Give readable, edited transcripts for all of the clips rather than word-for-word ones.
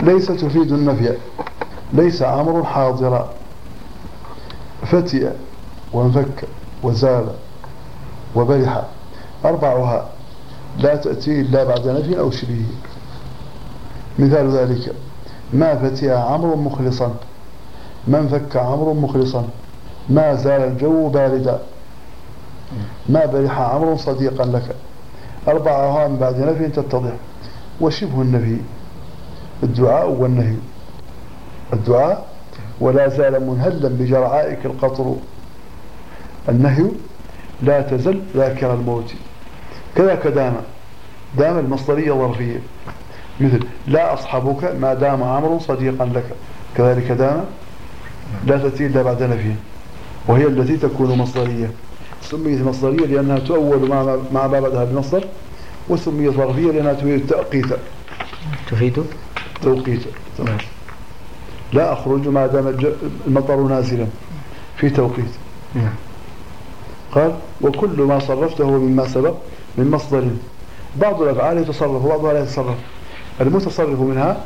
ليس تفيد النفي. ليس عمرو حاضرا. فتئ وانفك وزال وبرح، أربعها لا تأتي إلا بعد نفي أو شبه. مثال ذلك: ما فتئ عمرو مخلصا، ما انفك عمرو مخلصا، ما زال الجو باردا، ما برح عمرو صديقا لك. أربعها من بعد نفي تتضح. وشبه النفي الدعاء والنهي. الدعاء: ولا زال منهلا بجرعائك القطر. النهي: لا تزل ذاكر الموت. كذاك دام المصدرية ظرفية، مثل: لا أصحبك ما دام عمرو صديقا لك. كذلك دام لا تأتي إلا بعد نفي، وهي التي تكون مصدرية. سميت مصدرية لأنها تؤول مع ما بعدها بمصدر، وسميت ظرفية لأنها تفيد تفيد توقيت. لا أخرج ما دام المطر نازلا في توقيت. قال: وكل ما صرفته مما سبق من مصدر. بعض الأفعال يتصرف وبعضها لا يتصرف. المتصرف منها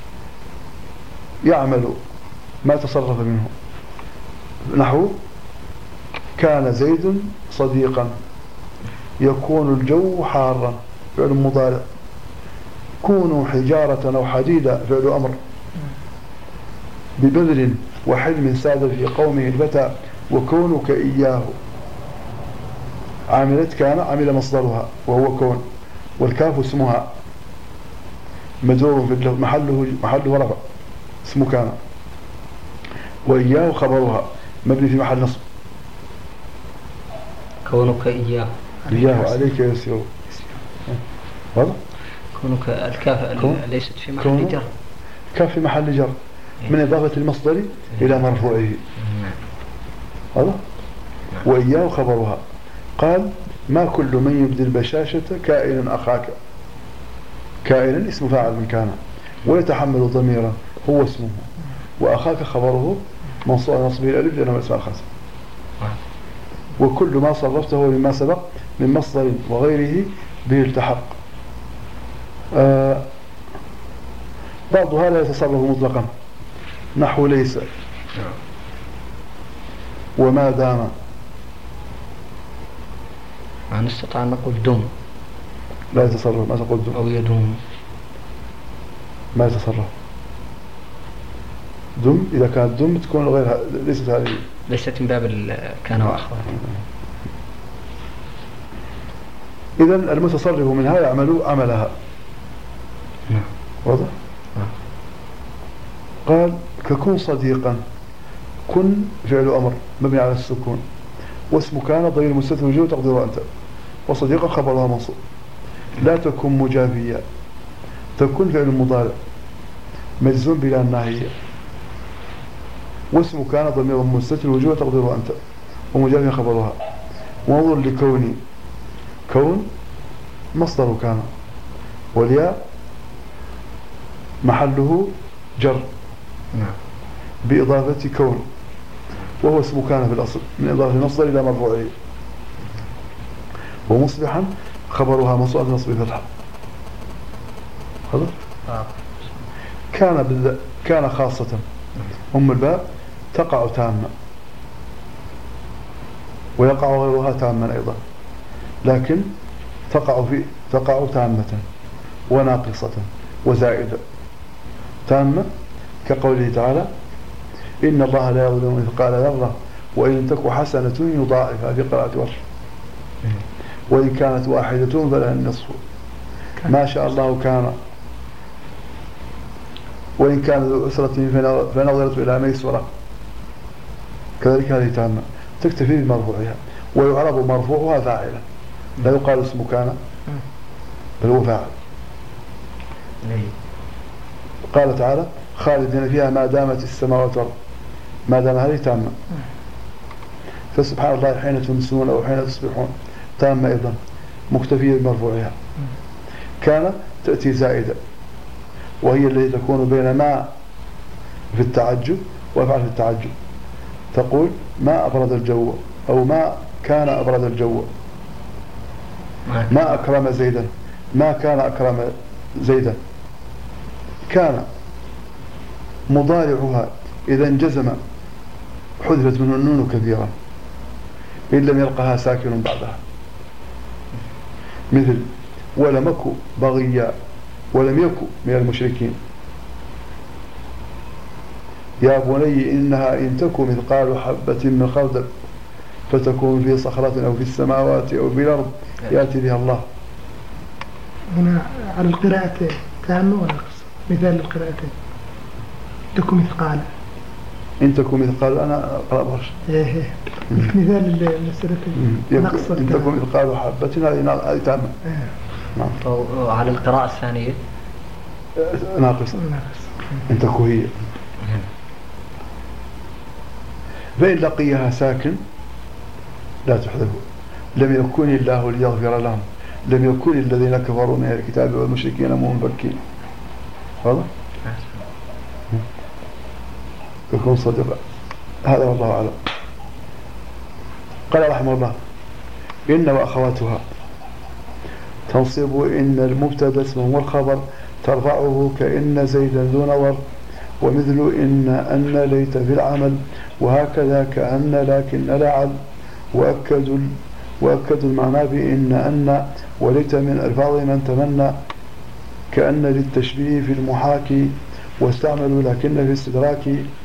يعمل ما تصرف منه، نحو: كان زيد صديقا، يكون الجو حارا، فعل مضارع. كونوا حجارة أو حديدا، فعل أمر. ببذل وحلم ساد في قومه الفتى، وكونك إياه. عملت كان، عمل مصدرها وهو كون، والكاف اسمها مجرور في محله رفع، اسم كان. وإياه خبرها مبني في محل نصب. كونك إياه عليك يسير. واضح؟ كونك الكاف ليست في محل جر. كاف في محل جر من إضافة المصدر إلى مرفوعه. واضح؟ وإياه خبرها. قال: ما كل من يبدي البشاشة كائن أخاك. كائن اسم فاعل من كان، ويتحمل ضميرا هو اسمه، وأخاك خبره منصوب نصبه الألف لأنه اسم الخاص. وكل ما صرفته مما سبق من مصدر وغيره به التحق. بعضها لا يتصرف مطلقا، نحو ليس وما دام. ما نستطيع أن نقول دم، لا يتصرف. ما تقول دم أو يدوم، ما يتصرف. دم إذا كانت دم تكون غير، ليست هذه، ليست من باب كان وأخوات. إذن المتصرف منها يعمل عملها. واضح؟ قال: ككن صديقا. كن فعل أمر مبني على السكون، واسم كان ضمير مستتر وجوه تقديره أنت، وصديقا خبرها منصوب. لا تكن مجافيا. تكن فعل مضارع مجزوم بلا الناهية، واسم كان ضمير مستتر وجوه تقديره أنت، ومجافيا خبرها. وانظر لكوني. كون مصدر كان، والياء محله جر بإضافة كون، وهو اسم كان في الأصل من إضافة المصدر إلى مرفوعه. ومصبحا خبرها منصوب نصب فتحة. كان خاصة أم الباء تقع تامة، ويقع غيرها تاما أيضا، لكن تقع تامة وناقصة وزائدة. تامة كقوله تعالى: إن الله لا يظلم مثقال ذرة وإن تك حسنة يضاعفها، في قراءة ورش. وإن كانت واحدة فلها النصف ما شاء الله كان. وإن كان ذو أسرة فنظرة إلى ميسرة. كذلك هذه تامة تكتفي بمرفوعها، ويعرب مرفوعها فاعلا، لا يقال اسم كان بل هو فاعل. قال تعالى: خالدين فيها ما دامت السماوات والأرض. ما دام هذه تامة. فسبحان الله حين تمسون أو حين تصبحون تامة أيضا مكتفية بمرفوعها. كان تأتي زائدة، وهي التي تكون بين ما في التعجب وأفعل في التعجب. تقول: ما أبرد الجو، أو ما كان أبرد الجو. ما أكرم زيدا، ما كان أكرم زيدا. كان مضارعها إذا انجزم حذفت منه النون كثيرا إن لم يلقها ساكن بعدها، مثل ولم أك بغيا ولم يك من المشركين. يا بني إنها إن تك مثقال حبة من خردل فتكون في صخرة أو في السماوات أو في الأرض يأتي بها الله. هنا على القراءتين تامة ولا قصة؟ مثال القراءتين تكون مثقال. إن تكون مثقال أنا أقرأ برش. إيه مثال المسألة نقص. إن تكون مثقال حبة هذه تامة. نعم. وعلى القراءة الثانية ناقص. إن تكون هي. فإن لقيها ساكن لا تحذف. لم يكن الله ليغفر لهم، لم يكن الذين كفروا من الكتاب والمشركين منفكين. واضح؟ يكون صدقا. هذا والله أعلم. قال رحمه الله إن وأخواتها تنصب إن المبتدا اسمه والخبر ترفعه كإن زيدا ذو نظر، ومثل أن ليت في العمل، وهكذا كأن لكن لعل، وأكد المعنى بإن وليت من ألفاظ من تمنى، كأن للتشبيه في المحاكي، واستعملوا لكن في استدراك،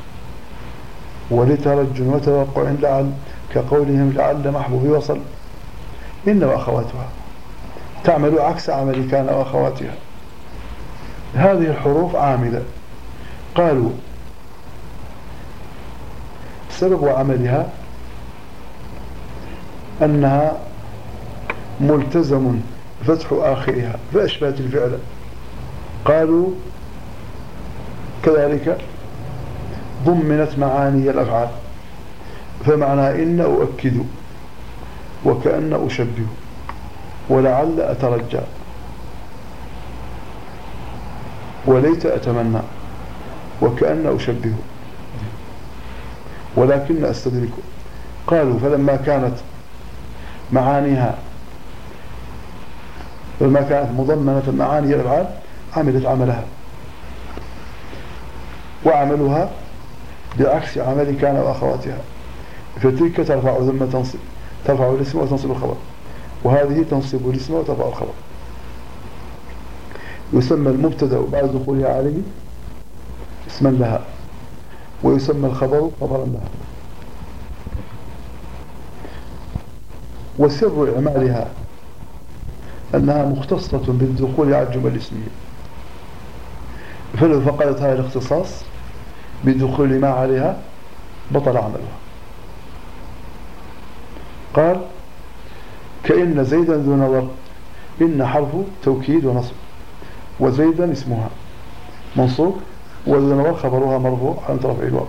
ولترج وتوقع لعل كقولهم لعل محبوب وصل. إن وأخواتها تعمل عكس عمل كان وأخواتها. هذه الحروف عاملة. قالوا سبب عملها أنها ملتزم فتح آخرها فأشبهت الفعل. قالوا كذلك ضمنت معاني الأفعال، فمعنى إن أؤكد، وكأن أشبه، ولعل أترجى، وليت أتمنى، وكأن أشبه، ولكن أستدرك. قالوا فلما كانت معانيها مضمنة معاني الأفعال عملت عملها، وعملها بعكس عمل كان وأخواتها. فتلك ترفع ثم تنصب، ترفع الاسم وتنصب الخبر، وهذه تنصب الاسم وترفع الخبر. يسمى المبتدأ بعد دخولها عليه اسما لها، ويسمى الخبر خبرا لها. وسر إعمالها أنها مختصة بالدخول على الجمل الاسمية، فلو فقدت هذا الاختصاص بدخول ما عليها بطل عملها. قال كأن زيدا ذو نظر، إن حرف توكيد ونصب، وزيدا اسمها منصوب، وذو نظر خبرها مرفوع عن رفع الواو.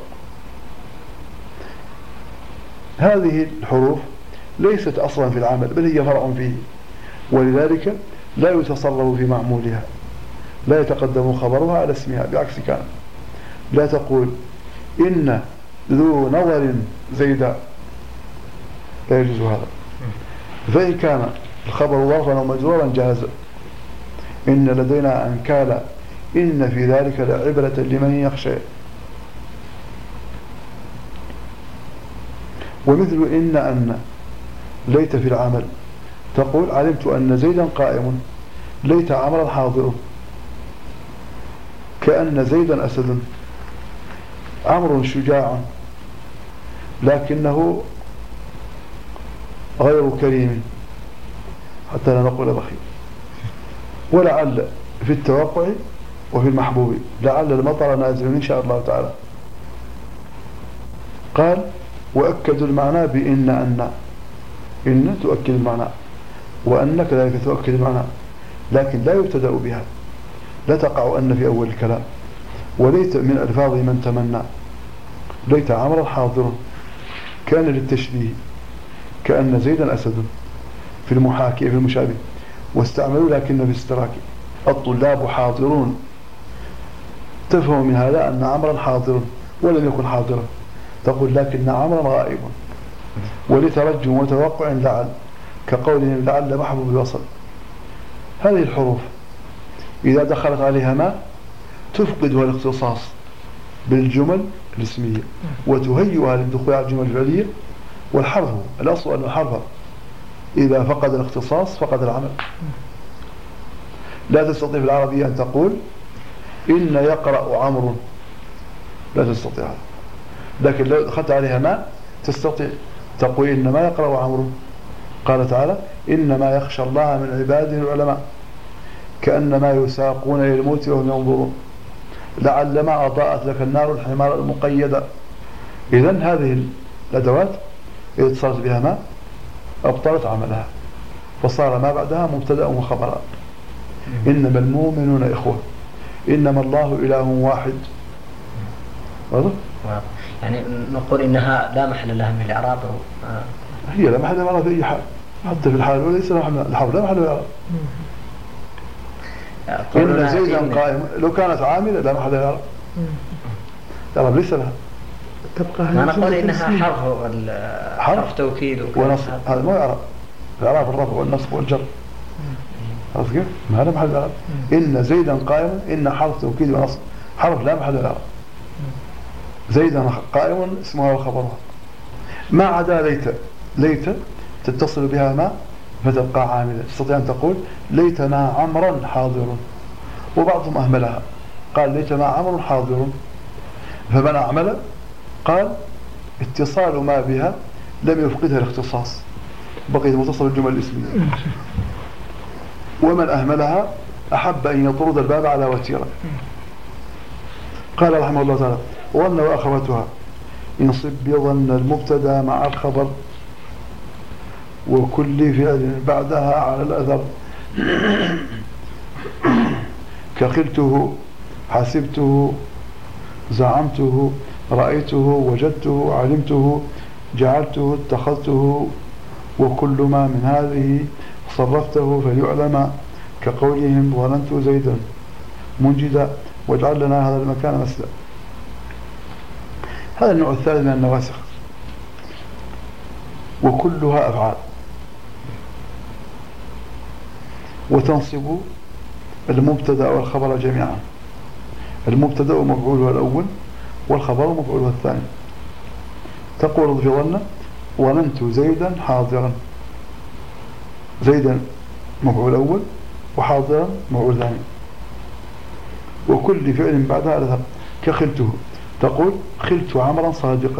هذه الحروف ليست أصلا في العمل بل هي فرع فيه، ولذلك لا يتصرف في معمولها، لا يتقدم خبرها على اسمها بعكس كان. لا تقول إن ذو نظر زيدا، لا يجوز هذا. فإن كان الخبر ظرفا ومجرورا جاز. إن لدينا أنكالا، إن في ذلك لعبرة لمن يخشى. ومثل إن ليت في العمل، تقول علمت أن زيدا قائم، ليت عمرا حاضر، كأن زيدا أسد، عمرو شجاع لكنه غير كريم حتى لا نقول بخيل. ولعل في التوقع وفي المحبوب، لعل المطر نازل إن شاء الله تعالى. قال وأكدوا المعنى بإن إن تؤكد المعنى، وأن كذلك تؤكد المعنى، لكن لا يبتدأ بها، لا تقع أن في أول الكلام. وليت من ألفاظ من تمنى، ليت عمرا حاضر، كان للتشبيه، كأن زيدا أسد، في المحاكي في المشابه. واستعملوا لكن في استراك، الطلاب حاضرون، تفهم من هذا أن عمرا حاضر ولم يكن حاضرا، تقول لكن عمرا غائب. ولترجم وتوقع لعل كقولهم لعل محبوب وصل. هذه الحروف إذا دخلت عليها ما تفقدها الاختصاص بالجمل الاسمية وتهيئها للدخول على الجمل الفعلية. والحرف الأصل أن الحرف إذا فقد الاختصاص فقد العمل. لا تستطيع في العربية أن تقول إن يقرأ عمرو، لا تستطيع، لكن لو دخلت عليها ما تستطيع تقول إنما يقرأ عمرو. قال تعالى إنما يخشى الله من عباده العلماء كأنما يساقون إلى الموت وهم ينظرون لعلما أضاءت لك النار الحمار المقيدة. إذن هذه الأدوات إذا اتصلت بها ما أبطلت عملها، فصار ما بعدها مبتدأ وخبرا. إنما المؤمنون إخوة، إنما الله إله واحد. واضح؟ يعني نقول إنها لا محل لها من الإعراب. هي لا محل لها في أي حال، حتى في الحال وليس الحرف لا محل لها. إن زيدا قائم لو كانت عاملة لا محل لها، الإعراب ليس لها. تبقى ما نقول إنها حرف توكيد ونصب، هذا مو إعراب. الإعراب الرفع والنصب والجر. عرفت كيف؟ ما هذا محل الإعراب. إن زيدا قائم، إن حرف توكيد ونصب، حرف لا محل الإعراب. زيدا قائم اسمها وخبرها. ما عدا ليت تتصل بها ما فتبقى عاملة. تستطيع أن تقول ليتنا عمرا حاضر، وبعضهم أهملها قال ليتنا عمرو حاضر، فمن أعمل قال اتصال ما بها لم يفقدها الاختصاص، بقيت متصل الجمل الاسمية. ومن أهملها أحب أن يطرد الباب على وتيرة. قال رحمه الله تعالى ظن وأخواتها ينصب بظن المبتدا مع الخبر وكل فعل بعدها على الأثر كقلته حسبته زعمته رأيته وجدته علمته جعلته اتخذته وكل ما من هذه صرفته فليعلم كقولهم ظننت زيدا منجدا واجعل لنا هذا المكان مسلا. هذا النوع الثالث من النواسخ، وكلها أفعال، وتنصب المبتدا والخبر جميعا. المبتدا مفعوله الأول والخبر مفعوله الثاني. تقول في ظن ظننت زيدا حاضرا، زيدا مفعول أول وحاضرا مفعول ثاني. وكل فعل بعدها أذهب كخلته، تقول خلت عمرا صادقا.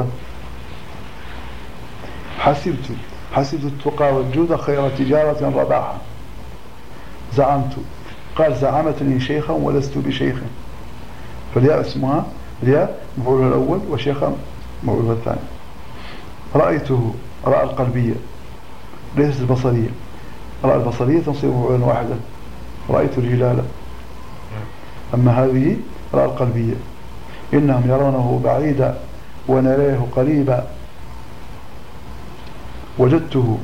حسبت التقى والجود خير تجارة رباحا. زعمت قال زعمتني شيخا ولست بشيخ، فالياء اسمها الياء مفعولها الأول وشيخا مفعولها الثاني. رأيته رأى القلبية ليست البصرية، رأى البصرية تنصب مفعولا واحدا، رأيت الهلال. أما هذه رأى القلبية إنهم يرونه بعيدا ونريه قريبا. وجدته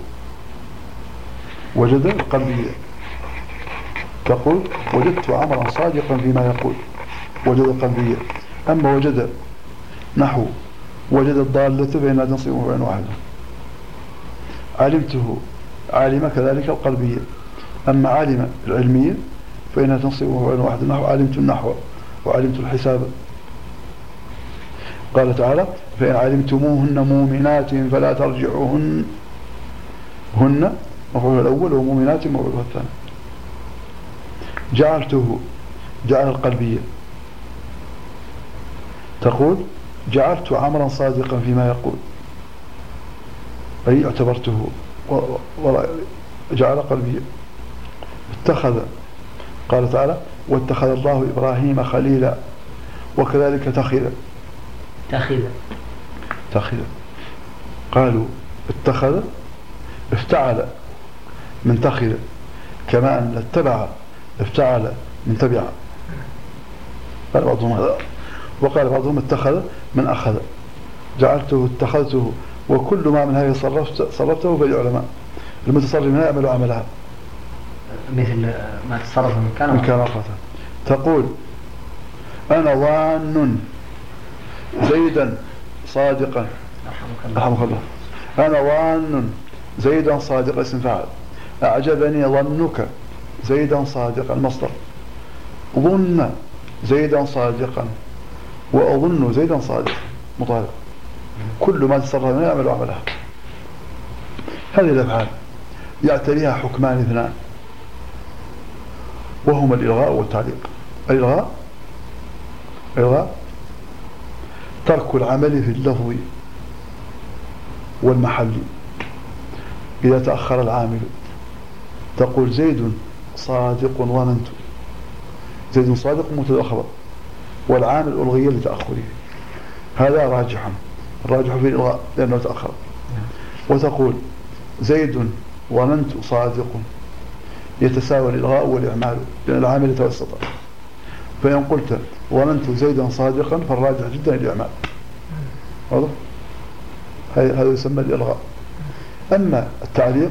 وجد القلبية، تقول وجدت عمرا صادقا فيما يقول، وجد القلبية. أما وجد نحو وجد الضالة فإنها تنصب مفعولا واحدا. علمته عالم كذلك القلبية. أما عالم العلمية فإنها تنصب مفعولا واحدا، نحو علمت النحو وعلمت الحساب. قال تعالى فإن علمتموهن مؤمنات فلا ترجعوهن، هن مفعول الأول ومؤمنات مفعول الثاني. جعلته جعل القلبية، تقول جعلت عمرا صادقا فيما يقول، أي اعتبرته جعل قلبية. اتخذ قال تعالى واتخذ الله إبراهيم خليلا، وكذلك تخذ قالوا اتخذ افتعل من تخذ، كما أن اتبع افتعل من تبع. قال بعضهم هذا، وقال بعضهم اتخذ من أخذ. جعلته اتخذته، وكل ما من هذه صرفته فالعلماء المتصرف منها يعمل عملها، مثل ما تصرف من كان أخذ. تقول أنا ظان زيدا صادقا، رحمك الله. أنا ظان زيدا صادقا اسم فاعل. أعجبني ظنك زيدا صادقا مصدر. ظن زيدا صادقا، وأظن زيدا صادق مطالب، كل ما تصرف منه يعمل عملها. هذه الأفعال يعتريها حكمان اثنان وهما الإلغاء والتعليق. الإلغاء ترك العمل في اللفظ والمحل إذا تأخر العامل. تقول زيد صادق ظننت، زيد صادق مبتدأ خبر والعامل ألغي لتأخره، هذا راجح في الإلغاء لأنه تأخر. وتقول زيد ظننت صادق، يتساوى الإلغاء والإعمال لأن العامل يتوسط. فإن قلت ظننت زيدا صادقا فالراجح جدا الإعمال، واضح؟ هذا يسمى الإلغاء. أما التعليق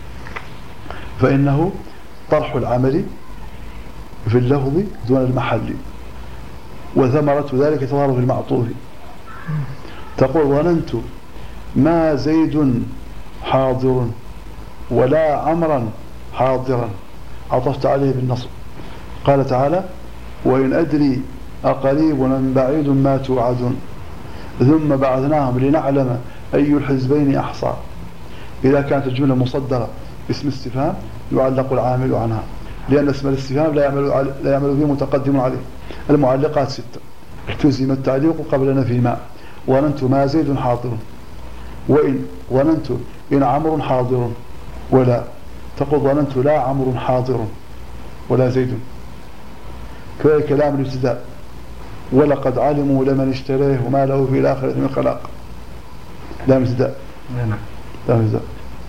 فإنه طرح العمل في اللفظ دون المحل، وثمرة ذلك تظهر في المعطوف. تقول ظننت ما زيد حاضر ولا عمرا حاضرا، عطفت عليه بالنصب. قال تعالى وإن أدري أقريب أم بعيد ما توعدون ثم بعثناهم لنعلم أي الحزبين أحصى. إذا كانت الجملة مصدرة باسم استفهام يعلق العامل عنها، لأن اسم الاستفهام لا يعمل به متقدم عليه. المعلقات 6: التزم التعليق قبل نفي ما، ظننت ما زيد حاضر، وإن ظننت إن عمرو حاضر، ولا تقول ظننت لا عمرو حاضر ولا زيد. كذلك كلام الابتداء ولقد علموا لمن اشتريه وما له في الآخرة من خلاق، لام الابتداء. لام الابتداء.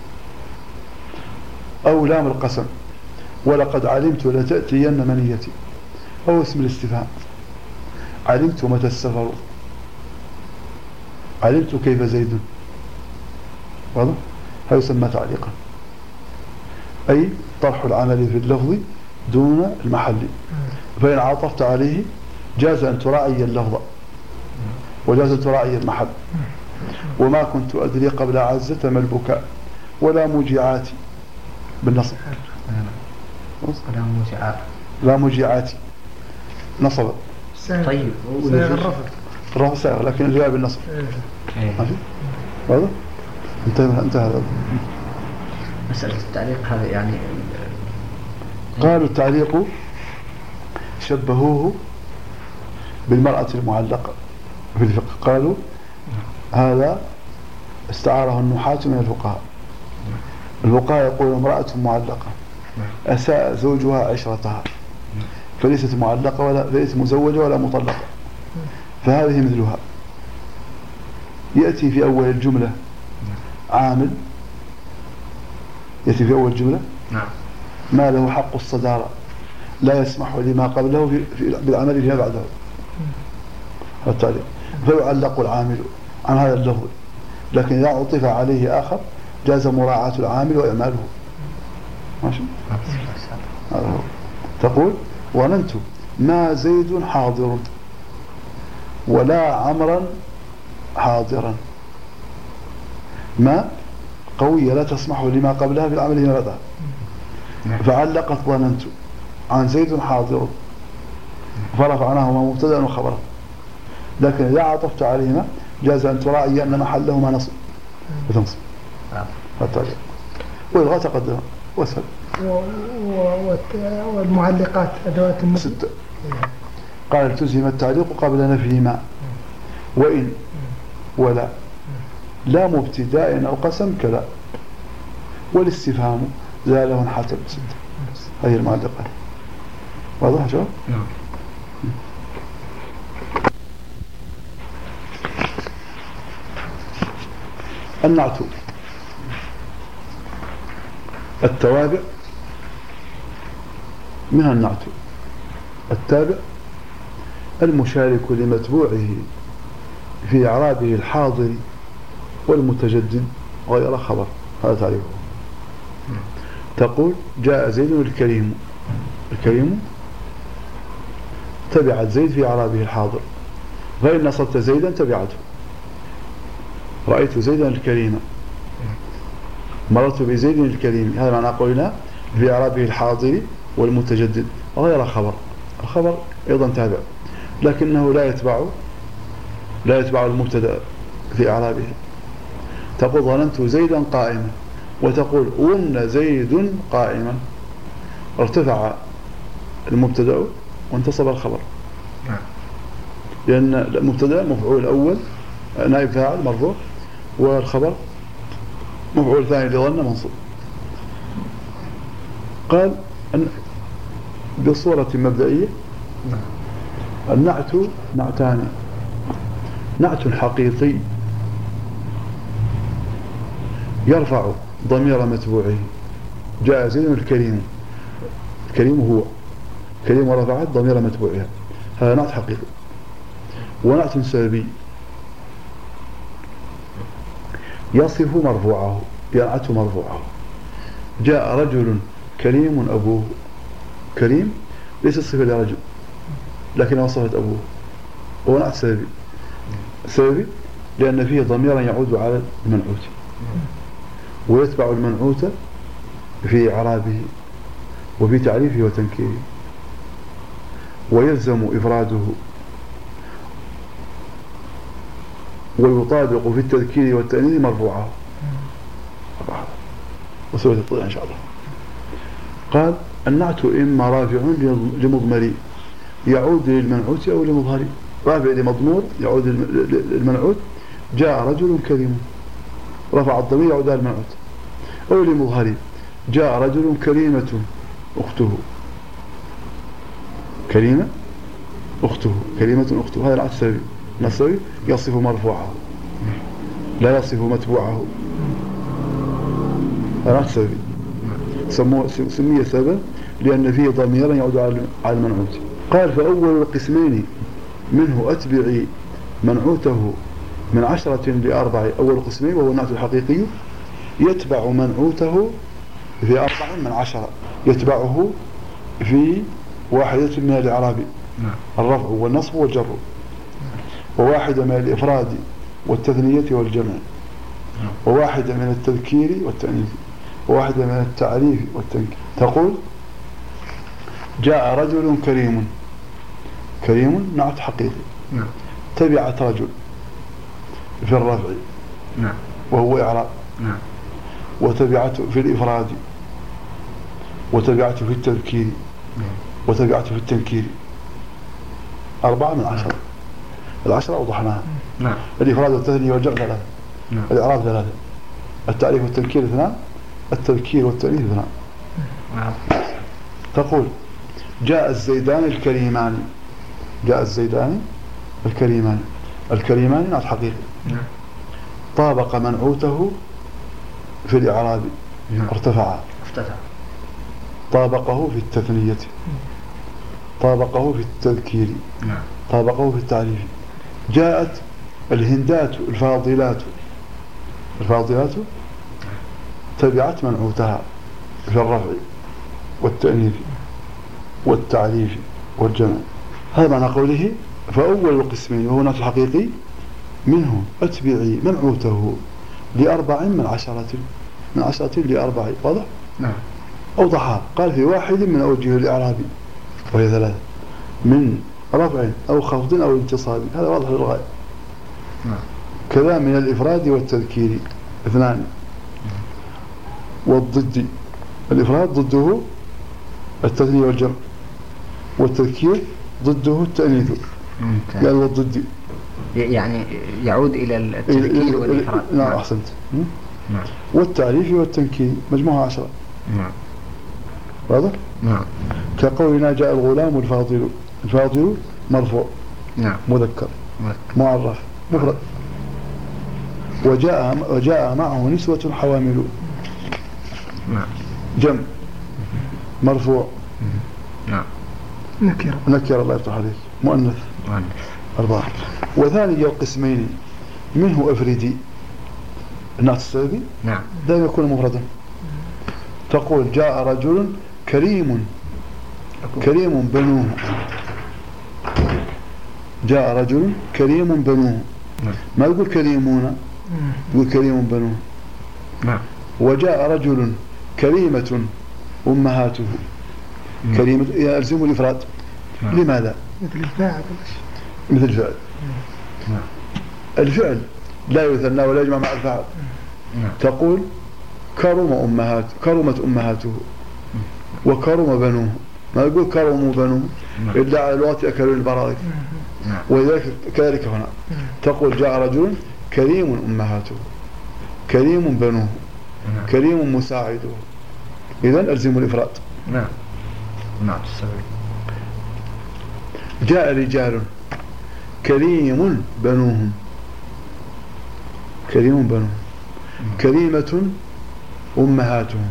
أو لام القسم ولقد علمت لتأتين منيتي، أو اسم الاستفهام علمت متى السفر، علمت كيف زيد، واضح؟ هذا يسمى تعليقا، أي طرح العمل في اللفظ دون المحل. فإن عطفت عليه جاز أن تراعي اللفظ وجاز أن تراعي المحل. وما كنت أدري قبل عزة ما البكاء ولا مجيعات بالنصب. لا مجيعات نصب. طيب الرفع سائغ لكن الجواب بالنصب. ماشي واضح؟ انتهى هذا. مسألة التعليق هذا يعني قالوا التعليق شبهوه بالمرأة المعلقة في الفقه، قالوا هذا استعاره النحاة من الفقهاء. الفقهاء يقول امرأة معلقة أساء زوجها عشرتها فليست معلقة ولا ليست مزوجة ولا مطلقة، فهذه مثلها. يأتي في أول الجملة عامل، يأتي في أول الجملة ما له حق الصدارة لا يسمح لما قبله بالعمل فيما بعده، التعليق. فيعلق العامل عن هذا اللفظ، لكن إذا عطف عليه آخر جاز مراعاة العامل وإعماله. ماشي؟ هذا هو. تقول ظننت ما زيد حاضر ولا عمرا حاضرا، ما قوية لا تسمح لما قبلها بالعمل فيما بعدها، فعلقت ظننت عن زيد حاضر فرفعناهما مبتدأ وخبرا. لكن إذا عطفت عليهما جاز أن تراعي أن محلهما نصب وتنصب. التعليق والغاء تقدم واسهل. والمعلقات أدوات النفي 6. قال التزم التعليق قبل نفيهما، وإن ولا لا مبتداء أو قسم كلا، والاستفهام زاله حسب 6. هذه المعلقات. واضح شو؟ نعم. النعت التوابع منها النعت التابع المشارك لمتبوعه في إعرابه الحاضر والمتجدد غير خبر، هذا تعريفه. تقول جاء زيد الكريم، الكريم تبعت زيد في إعرابه الحاضر، فإن نصبت زيدا تبعته. رأيت زيدا الكريم، مررت بزيد الكريم، هذا معنى قولنا في إعرابه الحاضر والمتجدد غير خبر. الخبر أيضا تابع لكنه لا يتبع لا يتبع المبتدأ في إعرابه. تقول ظننت زيدا قائما، وتقول ظن زيد قائما، ارتفع المبتدأ وانتصب الخبر، لأن المبتدأ مفعول أول نائب فاعل مرفوع، والخبر مفعول ثاني لظن منصوب. قال بصورة مبدئية النعت نعتان: نعت حقيقي يرفع ضمير متبوعه، جاء زيد الكريم، الكريم هو كريم ورفعت ضمير متبوعها، هذا نعت حقيقي. ونعت سلبي يصف مرفوعه، ينعت مرفوعه، جاء رجل كريم أبوه. كريم ليس صفة لرجل لكن وصفت أبوه، هو نعت سلبي. سلبي لأن فيه ضميرا يعود على المنعوت، ويتبع المنعوت في إعرابه وفي تعريفه وتنكيره، ويلزم إفراده، ويطابق في التذكير والتأنيث مرفوعه. وسورة الطير إن شاء الله. قال النعت إما رافع لمضمر يعود للمنعوت أو لمظهر. رافع لمضمور يعود للمنعوت، جاء رجل كريم، رفع الضمير يعود للمنعوت. أو لمظهر، جاء رجل كريمة أخته، كريمة أخته، كريمة أخته، هذا نعت سلبي. نعت سلبي يصف مرفوعه لا يصف متبوعه، هذا نعت سلبي. سمي سبب لأن فيه ضميرا يعود على المنعوت. قال فأول القسمين منه أتبعي منعوته من 10 ل4. أول قسمين وهو النعت الحقيقي يتبع منعوته في 4 من 10، يتبعه في واحدة من الإعراب، الرفع والنصب والجر، وواحدة من الإفراد والتثنية والجمع، وواحدة من التذكير والتأنيث، وواحدة من التعريف والتنكير. تقول جاء رجل كريم، كريم نعت حقيقي، تبعت رجل في الرفع وهو إعراب، وتبعته في الإفراد، وتبعته في التذكير، وتبعته في التنكير. 4 من 10. 10 أوضحناها. الإفراد والتثنية والجمع 3، الإعراب 3، التعريف والتنكير 2، التذكير والتأنيث 2. تقول جاء الزيدان الكريمان، جاء الزيدان الكريمان، الكريمان نعت حقيقي، طابق منعوته في الإعراب، ارتفع، طابقه في التثنية، طابقه في التذكير، طابقه في التعريف. جاءت الهندات الفاضلات، الفاضلات تبعت منعوتها في الرفع والتأنيث والتعريف والجمع. هذا معنى قوله فأول القسمين وهو نعت الحقيقي منه أتبعي منعوته ل4 من 10، من 10 ل4. واضح؟ نعم. أوضحها. قال في واحد من أوجه الإعراب وهي 3، من رفع أو خفض أو انتصاب، هذا واضح للغاية. كذا من الإفراد والتذكير 2، والضد الإفراد ضده التثنية والجمع، والتذكير ضده التأنيث، قال والضد يعني يعود إلى التذكير والإفراد. نعم أحسنت. والتعريف والتنكير مجموعة 10. واضح؟ نعم. كقولنا جاء الغلام الفاضل، الفاضل مرفوع مذكر معرف مفرد، وجاء معه نسوة حوامل، جمع مرفوع نكر الله يفتح عليك، مؤنث 4. وثاني القسمين منه أفردي النعت السلبي دائما يكون مفردا. تقول جاء رجل كريم، كريم بنوه، جاء رجل كريم بنوه، ما يقول كريمون، يقول كريم بنوه. وجاء رجل كريمة أمهاته، كريمة يلزم الإفراد. لماذا؟ مثل الفاعل، مثل الفاعل. الفعل لا يثنى ولا يجمع مع الفعل. تقول كرمت أمهاته وكرم بنوه، ما يقول كرموا بنوه إلا على الوقت أكلوا البراغيث. وذلك كذلك هنا تقول جاء رجل كريم أمهاته كريم بنوه كريم مساعده. إذن ألزم الإفراد. نعم تسوي. جاء رجال كريم بنوهم كريمة أمهاتهم.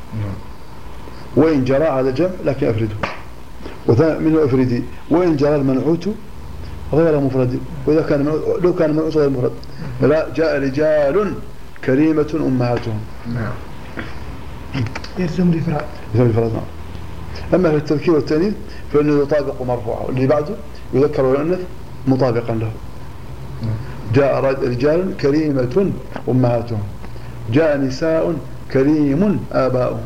وإن جرى على جمع لكن أفرده، ومنه أفردي. وإن جرى المنعوت غير مفرد، وإذا كان لو كان منعوت غير مفرد لا جاء رجال كريمة أمهاتهم. يلزم الإفراد. نعم. أما في التذكير والتأنيث فإنه يطابق مرفوعه، اللي بعده يذكر ويؤنث مطابقا له. جاء رجال كريمة أمهاتهم، جاء نساء كريم آباؤهم.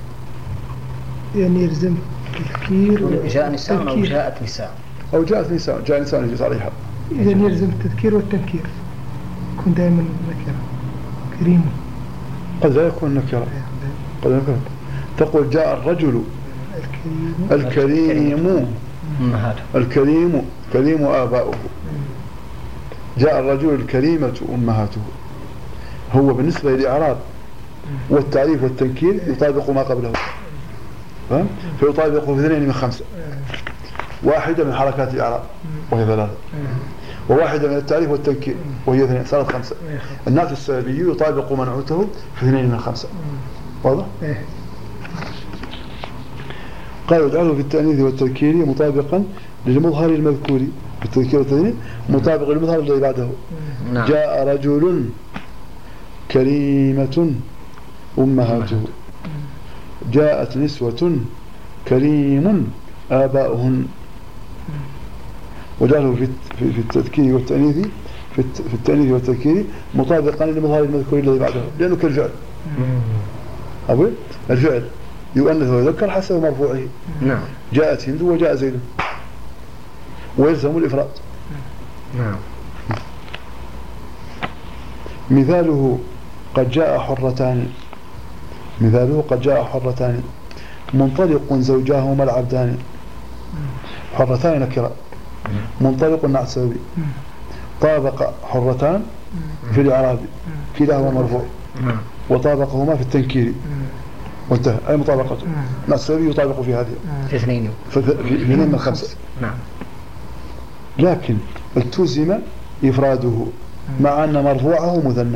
يعني يلزم تذكير. جاء نساء أو جاءت نساء جاء نساء يجوز عليها. إذا يلزم التذكير والتنكير يكون دائما نكرة. كريم قد لا يكون نكرة. تقول جاء الرجل الكريم كريم آباؤه، جاء الرجل الكريمة أمهاته. هو بالنسبة للإعراب والتعريف والتنكير يطابق ما قبله، فيطابق في 2 من 5، واحدة من حركات الإعراب وهي 3، وواحدة من التعريف والتنكير وهي 2، صارت 5. النعت السببي يطابق منعوته في 2 من 5. واضح؟ قال اجعله في التأنيث والتذكير مطابقا للمظهر المذكور، في التذكير والتأنيث مطابق للمظهر الذي بعده. جاء رجل كريمة أمهاته، جاءت نسوة كريم آباؤهن. وجعله في التذكير والتأنيث في التأنيث والتذكير مطابقا للمظهر المذكور الذي بعده، لأنه كالفعل. الفعل يؤنث ويذكر حسب مرفوعه. جاءت هند وجاء زيد، ويلزم الإفراد. مثاله قد جاء حرتان منطلق زوجاهما العبدان. حرتان نكرة، منطلق نعت سببي. طابق حرتان في الإعراب كلاهما مرفوع، وطابقهما في التنكير وانتهى. أي مطابقته نعت سببي يطابق في هذه في 2 من 5. لكن التزم إفراده مع أن مرفوعه مثنى،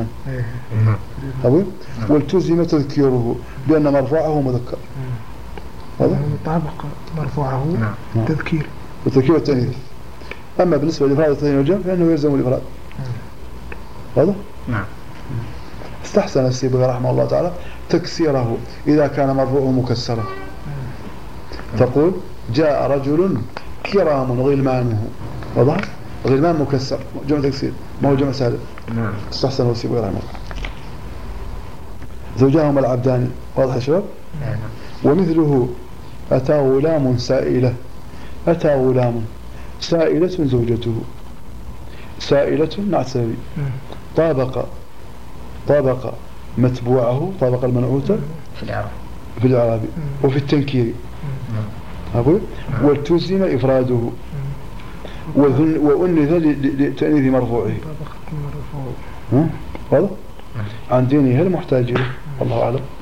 والتزم تذكيره بأن مرفوعه مذكر. مطابق مرفوعه تذكير والتأنيث. أما بالنسبة للإفراد والتثنية والجمع فإنه يلزم الإفراد. هذا؟ استحسن السيبوي رحمه الله تعالى تكسيره إذا كان مرفوعه مكسرا. تقول جاء رجل كرام غلمانه. واضح؟ غلمان مكسر جمع تكسير، ما هو جمع سالم. استحسن السيبوي رحمه الله. زوجاهما العبدان. واضح يا شباب؟ ومثله أتى غلام سائلة. أتى غلام سائلة زوجته. سائلة نعت سببي. طابق متبوعه، طابق المنعوت في الإعراب وفي التنكير. والتزم إفراده وأنث لتأنيث مرفوعه. واضح؟ عن دينها المحتاج له. الله أعلم.